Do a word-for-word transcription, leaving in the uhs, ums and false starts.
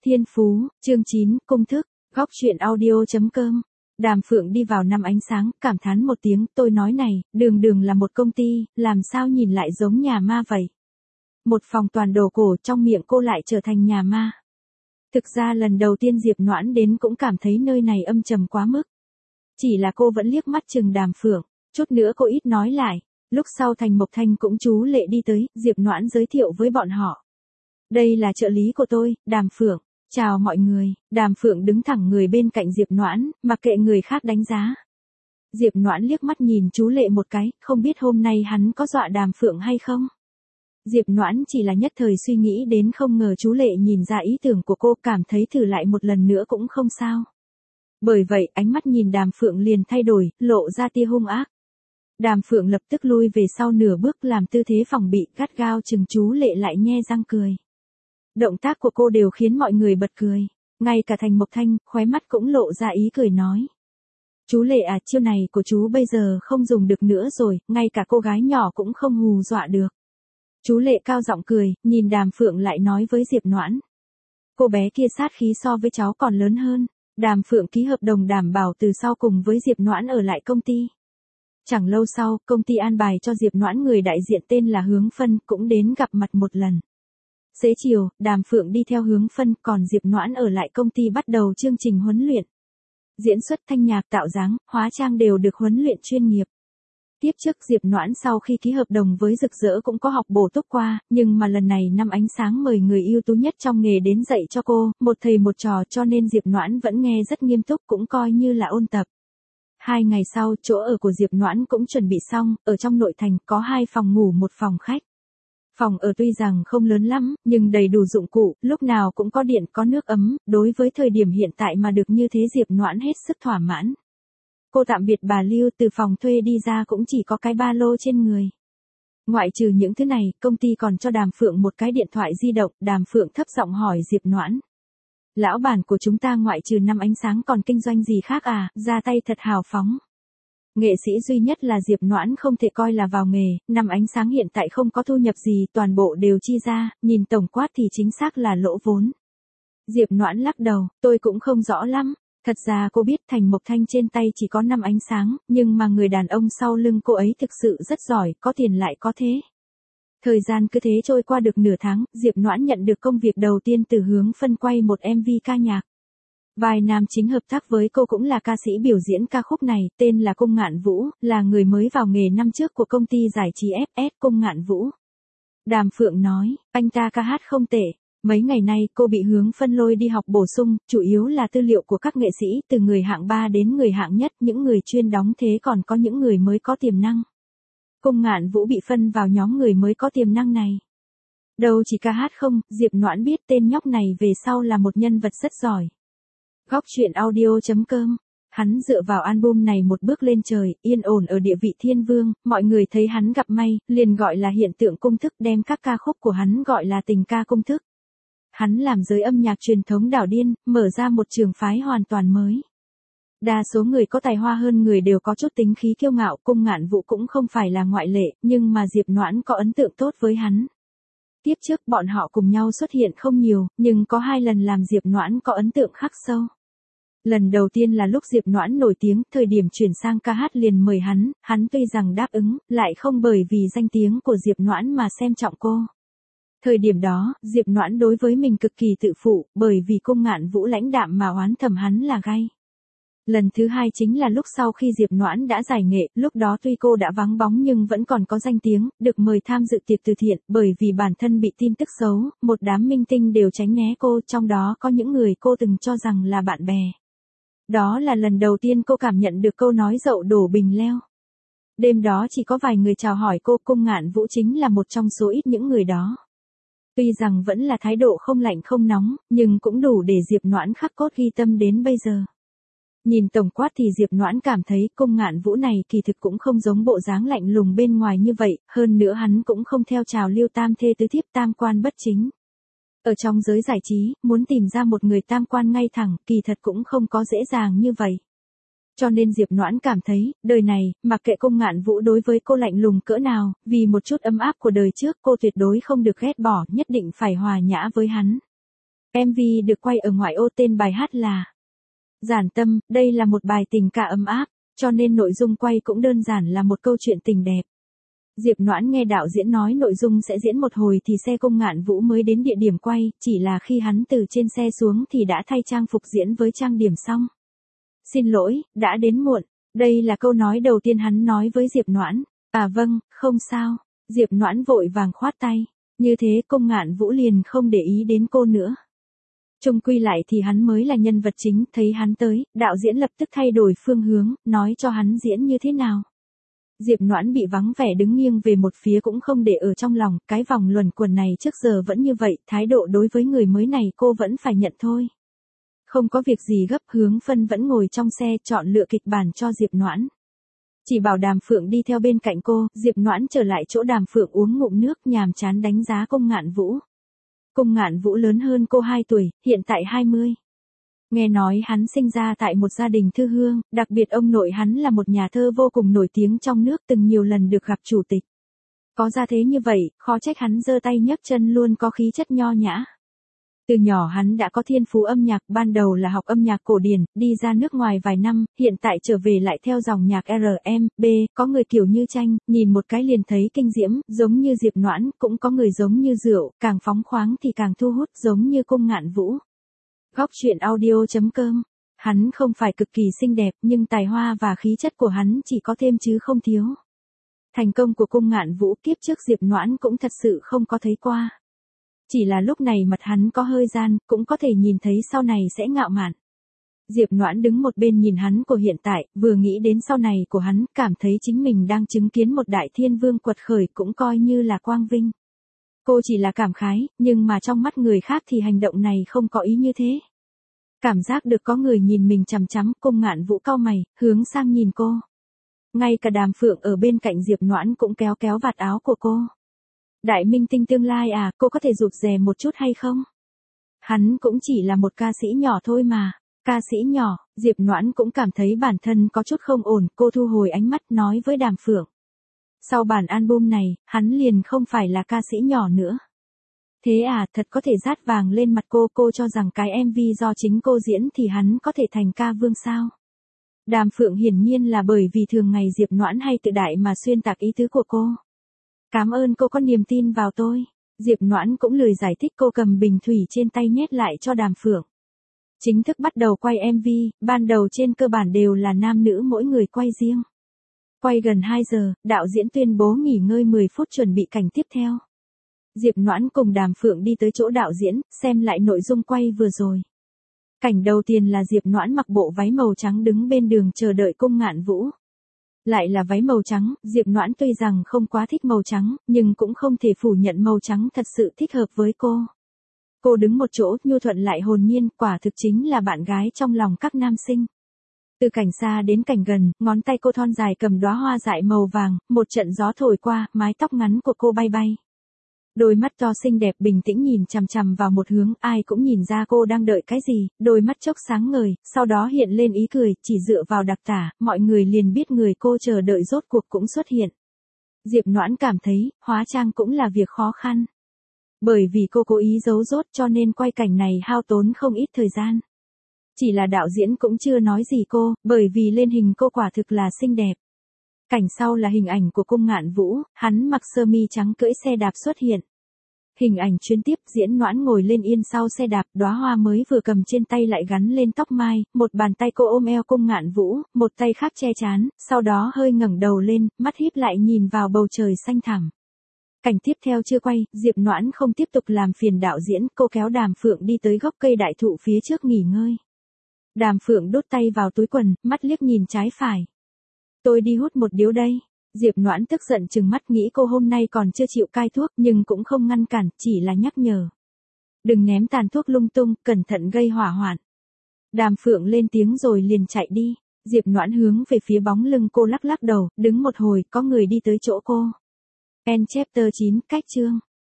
Thiên Phú, chương chín, công thức, góc truyện audio.com. Đàm Phượng đi vào năm ánh sáng, cảm thán một tiếng, tôi nói này, đường đường là một công ty, làm sao nhìn lại giống nhà ma vậy? Một phòng toàn đồ cổ, trong miệng cô lại trở thành nhà ma. Thực ra lần đầu tiên Diệp Noãn đến cũng cảm thấy nơi này âm trầm quá mức. Chỉ là cô vẫn liếc mắt chừng Đàm Phượng, chút nữa cô ít nói lại. Lúc sau Thành Mộc Thanh cũng chú lệ đi tới, Diệp Noãn giới thiệu với bọn họ. Đây là trợ lý của tôi, Đàm Phượng. Chào mọi người. Đàm Phượng đứng thẳng người bên cạnh Diệp Noãn, mặc kệ người khác đánh giá. Diệp Noãn liếc mắt nhìn chú Lệ một cái, không biết hôm nay hắn có dọa Đàm Phượng hay không. Diệp Noãn chỉ là nhất thời suy nghĩ đến, không ngờ chú Lệ nhìn ra ý tưởng của cô, cảm thấy thử lại một lần nữa cũng không sao. Bởi vậy ánh mắt nhìn Đàm Phượng liền thay đổi, lộ ra tia hung ác. Đàm Phượng lập tức lui về sau nửa bước, làm tư thế phòng bị, gắt gao chừng chú Lệ lại nhe răng cười. Động tác của cô đều khiến mọi người bật cười. Ngay cả Thành Mộc Thanh, khóe mắt cũng lộ ra ý cười nói. Chú Lệ à, chiêu này của chú bây giờ không dùng được nữa rồi, ngay cả cô gái nhỏ cũng không hù dọa được. Chú Lệ cao giọng cười, nhìn Đàm Phượng lại nói với Diệp Noãn. Cô bé kia sát khí so với cháu còn lớn hơn. Đàm Phượng ký hợp đồng đảm bảo từ sau cùng với Diệp Noãn ở lại công ty. Chẳng lâu sau, công ty an bài cho Diệp Noãn người đại diện tên là Hướng Phân cũng đến gặp mặt một lần. Xế chiều, Đàm Phượng đi theo Hướng Phân, còn Diệp Noãn ở lại công ty bắt đầu chương trình huấn luyện. Diễn xuất, thanh nhạc, tạo dáng, hóa trang đều được huấn luyện chuyên nghiệp. Tiếp trước Diệp Noãn sau khi ký hợp đồng với Rực Rỡ cũng có học bổ túc qua, nhưng mà lần này năm ánh sáng mời người ưu tú nhất trong nghề đến dạy cho cô, một thầy một trò, cho nên Diệp Noãn vẫn nghe rất nghiêm túc, cũng coi như là ôn tập. Hai ngày sau, chỗ ở của Diệp Noãn cũng chuẩn bị xong, ở trong nội thành có hai phòng ngủ một phòng khách. Phòng ở tuy rằng không lớn lắm, nhưng đầy đủ dụng cụ, lúc nào cũng có điện có nước ấm, đối với thời điểm hiện tại mà được như thế Diệp Noãn hết sức thỏa mãn. Cô tạm biệt bà Lưu, từ phòng thuê đi ra cũng chỉ có cái ba lô trên người. Ngoại trừ những thứ này, công ty còn cho Đàm Phượng một cái điện thoại di động, Đàm Phượng thấp giọng hỏi Diệp Noãn. Lão bản của chúng ta ngoại trừ năm ánh sáng còn kinh doanh gì khác à, ra tay thật hào phóng. Nghệ sĩ duy nhất là Diệp Noãn không thể coi là vào nghề, năm ánh sáng hiện tại không có thu nhập gì, toàn bộ đều chi ra, nhìn tổng quát thì chính xác là lỗ vốn. Diệp Noãn lắc đầu, tôi cũng không rõ lắm. Thật ra cô biết Thành Mộc Thanh trên tay chỉ có năm ánh sáng, nhưng mà người đàn ông sau lưng cô ấy thực sự rất giỏi, có tiền lại có thế. Thời gian cứ thế trôi qua được nửa tháng, Diệp Noãn nhận được công việc đầu tiên từ Hướng Phân quay một em vê ca nhạc. Vai nam chính hợp tác với cô cũng là ca sĩ biểu diễn ca khúc này, tên là Cung Ngạn Vũ, là người mới vào nghề năm trước của công ty giải trí ép ét Cung Ngạn Vũ. Đàm Phượng nói, anh ta ca hát không tệ. Mấy ngày nay cô bị Hướng Phân lôi đi học bổ sung, chủ yếu là tư liệu của các nghệ sĩ, từ người hạng ba đến người hạng nhất, những người chuyên đóng thế còn có những người mới có tiềm năng. Cung Ngạn Vũ bị phân vào nhóm người mới có tiềm năng này. Đâu chỉ ca hát không, Diệp Noãn biết tên nhóc này về sau là một nhân vật rất giỏi. Góc truyện audio.com. Hắn dựa vào album này một bước lên trời, yên ổn ở địa vị thiên vương, mọi người thấy hắn gặp may, liền gọi là hiện tượng công thức, đem các ca khúc của hắn gọi là tình ca công thức. Hắn làm giới âm nhạc truyền thống đảo điên, mở ra một trường phái hoàn toàn mới. Đa số người có tài hoa hơn người đều có chút tính khí kiêu ngạo, Cung Ngạn Vũ cũng không phải là ngoại lệ, nhưng mà Diệp Noãn có ấn tượng tốt với hắn. Tiếp trước bọn họ cùng nhau xuất hiện không nhiều, nhưng có hai lần làm Diệp Noãn có ấn tượng khắc sâu. Lần đầu tiên là lúc Diệp Noãn nổi tiếng, thời điểm chuyển sang ca hát liền mời hắn, hắn tuy rằng đáp ứng, lại không bởi vì danh tiếng của Diệp Noãn mà xem trọng cô. Thời điểm đó, Diệp Noãn đối với mình cực kỳ tự phụ, bởi vì Cung Ngạn Vũ lãnh đạm mà oán thầm hắn là gay. Lần thứ hai chính là lúc sau khi Diệp Noãn đã giải nghệ, lúc đó tuy cô đã vắng bóng nhưng vẫn còn có danh tiếng, được mời tham dự tiệc từ thiện, bởi vì bản thân bị tin tức xấu, một đám minh tinh đều tránh né cô, trong đó có những người cô từng cho rằng là bạn bè. Đó là lần đầu tiên cô cảm nhận được câu nói dậu đổ bình leo. Đêm đó chỉ có vài người chào hỏi cô, Cung Ngạn Vũ chính là một trong số ít những người đó. Tuy rằng vẫn là thái độ không lạnh không nóng, nhưng cũng đủ để Diệp Noãn khắc cốt ghi tâm đến bây giờ. Nhìn tổng quát thì Diệp Noãn cảm thấy Cung Ngạn Vũ này kỳ thực cũng không giống bộ dáng lạnh lùng bên ngoài như vậy, hơn nữa hắn cũng không theo trào lưu tam thê tứ thiếp tam quan bất chính. Ở trong giới giải trí, muốn tìm ra một người tam quan ngay thẳng, kỳ thật cũng không có dễ dàng như vậy. Cho nên Diệp Noãn cảm thấy, đời này, mặc kệ Cung Ngạn Vũ đối với cô lạnh lùng cỡ nào, vì một chút ấm áp của đời trước cô tuyệt đối không được ghét bỏ, nhất định phải hòa nhã với hắn. em vê được quay ở ngoại ô, tên bài hát là Giản Tâm, đây là một bài tình ca ấm áp, cho nên nội dung quay cũng đơn giản là một câu chuyện tình đẹp. Diệp Noãn nghe đạo diễn nói nội dung sẽ diễn một hồi thì xe Cung Ngạn Vũ mới đến địa điểm quay, chỉ là khi hắn từ trên xe xuống thì đã thay trang phục diễn với trang điểm xong. Xin lỗi, đã đến muộn. Đây là câu nói đầu tiên hắn nói với Diệp Noãn. À vâng, không sao. Diệp Noãn vội vàng khoát tay. Như thế Cung Ngạn Vũ liền không để ý đến cô nữa. Chung quy lại thì hắn mới là nhân vật chính, thấy hắn tới, đạo diễn lập tức thay đổi phương hướng, nói cho hắn diễn như thế nào. Diệp Noãn bị vắng vẻ đứng nghiêng về một phía cũng không để ở trong lòng, cái vòng luẩn quẩn này trước giờ vẫn như vậy, thái độ đối với người mới này cô vẫn phải nhận thôi. Không có việc gì gấp, Hướng Phân vẫn ngồi trong xe chọn lựa kịch bản cho Diệp Noãn. Chỉ bảo Đàm Phượng đi theo bên cạnh cô, Diệp Noãn trở lại chỗ Đàm Phượng uống ngụm nước nhàm chán đánh giá Cung Ngạn Vũ. Cung Ngạn Vũ lớn hơn cô hai tuổi, hiện tại hai mươi. Nghe nói hắn sinh ra tại một gia đình thư hương, đặc biệt ông nội hắn là một nhà thơ vô cùng nổi tiếng trong nước, từng nhiều lần được gặp chủ tịch. Có gia thế như vậy, khó trách hắn giơ tay nhấc chân luôn có khí chất nho nhã. Từ nhỏ hắn đã có thiên phú âm nhạc, ban đầu là học âm nhạc cổ điển, đi ra nước ngoài vài năm, hiện tại trở về lại theo dòng nhạc R M B, có người kiểu như tranh, nhìn một cái liền thấy kinh diễm, giống như Diệp Noãn, cũng có người giống như rượu, càng phóng khoáng thì càng thu hút, giống như Cung Ngạn Vũ. Góc truyện audio chấm com. Hắn không phải cực kỳ xinh đẹp, nhưng tài hoa và khí chất của hắn chỉ có thêm chứ không thiếu. Thành công của Cung Ngạn Vũ kiếp trước Diệp Noãn cũng thật sự không có thấy qua. Chỉ là lúc này mặt hắn có hơi gian, cũng có thể nhìn thấy sau này sẽ ngạo mạn. Diệp Noãn đứng một bên nhìn hắn của hiện tại, vừa nghĩ đến sau này của hắn, cảm thấy chính mình đang chứng kiến một đại thiên vương quật khởi, cũng coi như là quang vinh. Cô chỉ là cảm khái, nhưng mà trong mắt người khác thì hành động này không có ý như thế. Cảm giác được có người nhìn mình chằm chằm, Cung Ngạn Vũ cau mày, hướng sang nhìn cô. Ngay cả Đàm Phượng ở bên cạnh Diệp Noãn cũng kéo kéo vạt áo của cô. Đại minh tinh tương lai à, cô có thể rụt rè một chút hay không? Hắn cũng chỉ là một ca sĩ nhỏ thôi mà. Ca sĩ nhỏ, Diệp Noãn cũng cảm thấy bản thân có chút không ổn, cô thu hồi ánh mắt nói với Đàm Phượng. Sau bản album này, hắn liền không phải là ca sĩ nhỏ nữa. Thế à, thật có thể rát vàng lên mặt cô, cô cho rằng cái em vê do chính cô diễn thì hắn có thể thành ca vương sao? Đàm Phượng hiển nhiên là bởi vì thường ngày Diệp Noãn hay tự đại mà xuyên tạc ý tứ của cô. Cảm ơn cô có niềm tin vào tôi. Diệp Noãn cũng lười giải thích, cô cầm bình thủy trên tay nhét lại cho Đàm Phượng. Chính thức bắt đầu quay em vê, ban đầu trên cơ bản đều là nam nữ mỗi người quay riêng. Quay gần hai giờ, đạo diễn tuyên bố nghỉ ngơi mười phút chuẩn bị cảnh tiếp theo. Diệp Noãn cùng Đàm Phượng đi tới chỗ đạo diễn, xem lại nội dung quay vừa rồi. Cảnh đầu tiên là Diệp Noãn mặc bộ váy màu trắng đứng bên đường chờ đợi Cung Ngạn Vũ. Lại là váy màu trắng, Diệp Noãn tuy rằng không quá thích màu trắng, nhưng cũng không thể phủ nhận màu trắng thật sự thích hợp với cô. Cô đứng một chỗ, nhu thuận lại hồn nhiên, quả thực chính là bạn gái trong lòng các nam sinh. Từ cảnh xa đến cảnh gần, ngón tay cô thon dài cầm đóa hoa dại màu vàng, một trận gió thổi qua, mái tóc ngắn của cô bay bay. Đôi mắt to xinh đẹp bình tĩnh nhìn chằm chằm vào một hướng, ai cũng nhìn ra cô đang đợi cái gì, đôi mắt chốc sáng ngời, sau đó hiện lên ý cười, chỉ dựa vào đặc tả, mọi người liền biết người cô chờ đợi rốt cuộc cũng xuất hiện. Diệp Noãn cảm thấy, hóa trang cũng là việc khó khăn. Bởi vì cô cố ý giấu rốt cho nên quay cảnh này hao tốn không ít thời gian. Chỉ là đạo diễn cũng chưa nói gì cô, bởi vì lên hình cô quả thực là xinh đẹp. Cảnh sau là hình ảnh của Cung Ngạn Vũ, hắn mặc sơ mi trắng cưỡi xe đạp xuất hiện. Hình ảnh chuyến tiếp, Diễn Noãn ngồi lên yên sau xe đạp, đóa hoa mới vừa cầm trên tay lại gắn lên tóc mai, một bàn tay cô ôm eo Cung Ngạn Vũ, một tay khác che trán, sau đó hơi ngẩng đầu lên, mắt híp lại nhìn vào bầu trời xanh thẳm. Cảnh tiếp theo chưa quay, Diệp Noãn không tiếp tục làm phiền đạo diễn, cô kéo Đàm Phượng đi tới gốc cây đại thụ phía trước nghỉ ngơi. Đàm Phượng đút tay vào túi quần, mắt liếc nhìn trái phải. Tôi đi hút một điếu đây. Diệp Noãn tức giận trừng mắt, nghĩ cô hôm nay còn chưa chịu cai thuốc, nhưng cũng không ngăn cản, chỉ là nhắc nhở. Đừng ném tàn thuốc lung tung, cẩn thận gây hỏa hoạn. Đàm Phượng lên tiếng rồi liền chạy đi. Diệp Noãn hướng về phía bóng lưng cô lắc lắc đầu, đứng một hồi, có người đi tới chỗ cô. End chapter chín, cách chương.